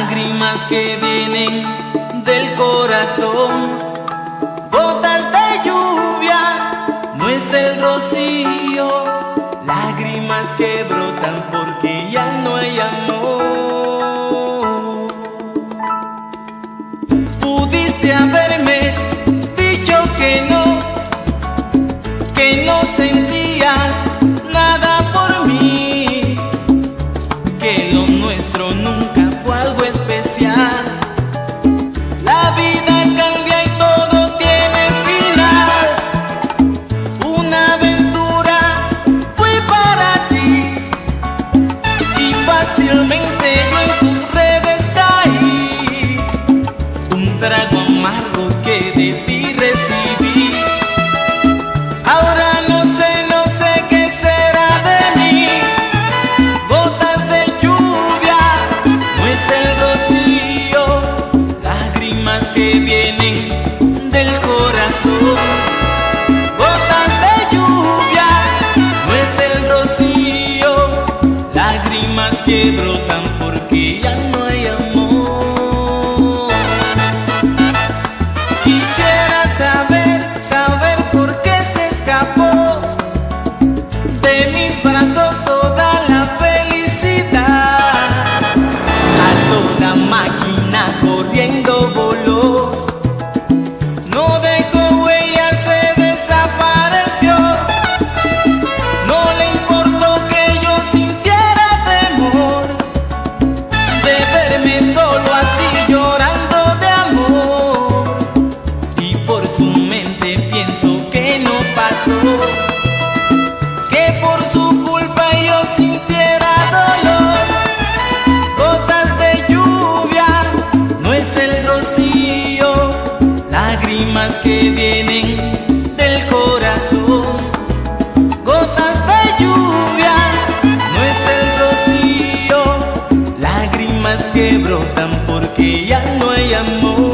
lágrimas que vienen del corazón, gotas de lluvia, no es el rocío, lágrimas que brotan porque ya no hay amor. Pudiste haberme dicho que no sentías nada por mí, que lo nuestro nunca fue algo especial. La vida cambia y todo tiene final. Una aventura fue para ti y fácilmente yo en tus redes caí. Un trago amargo que de ti recibí. Ahora no sé qué será de mí. Gotas de lluvia, no es el rocío, lágrimas que vienen del corazón. Gotas de lluvia, no es el rocío, lágrimas que brotan porque ya no hay amor. Quisiera saber por qué se escapó de mis brazos toda la felicidad. A toda máquina corriendo voló, no dejó huellas, se desapareció. No le importó que yo sintiera temor de verme solo así llorando de amor. Y por su mente pienso que no pasó, que por su culpa yo sintiera dolor. Gotas de lluvia, no es el rocío, lágrimas que vienen del corazón. Gotas de lluvia, no es el rocío, lágrimas que brotan porque ya no hay amor.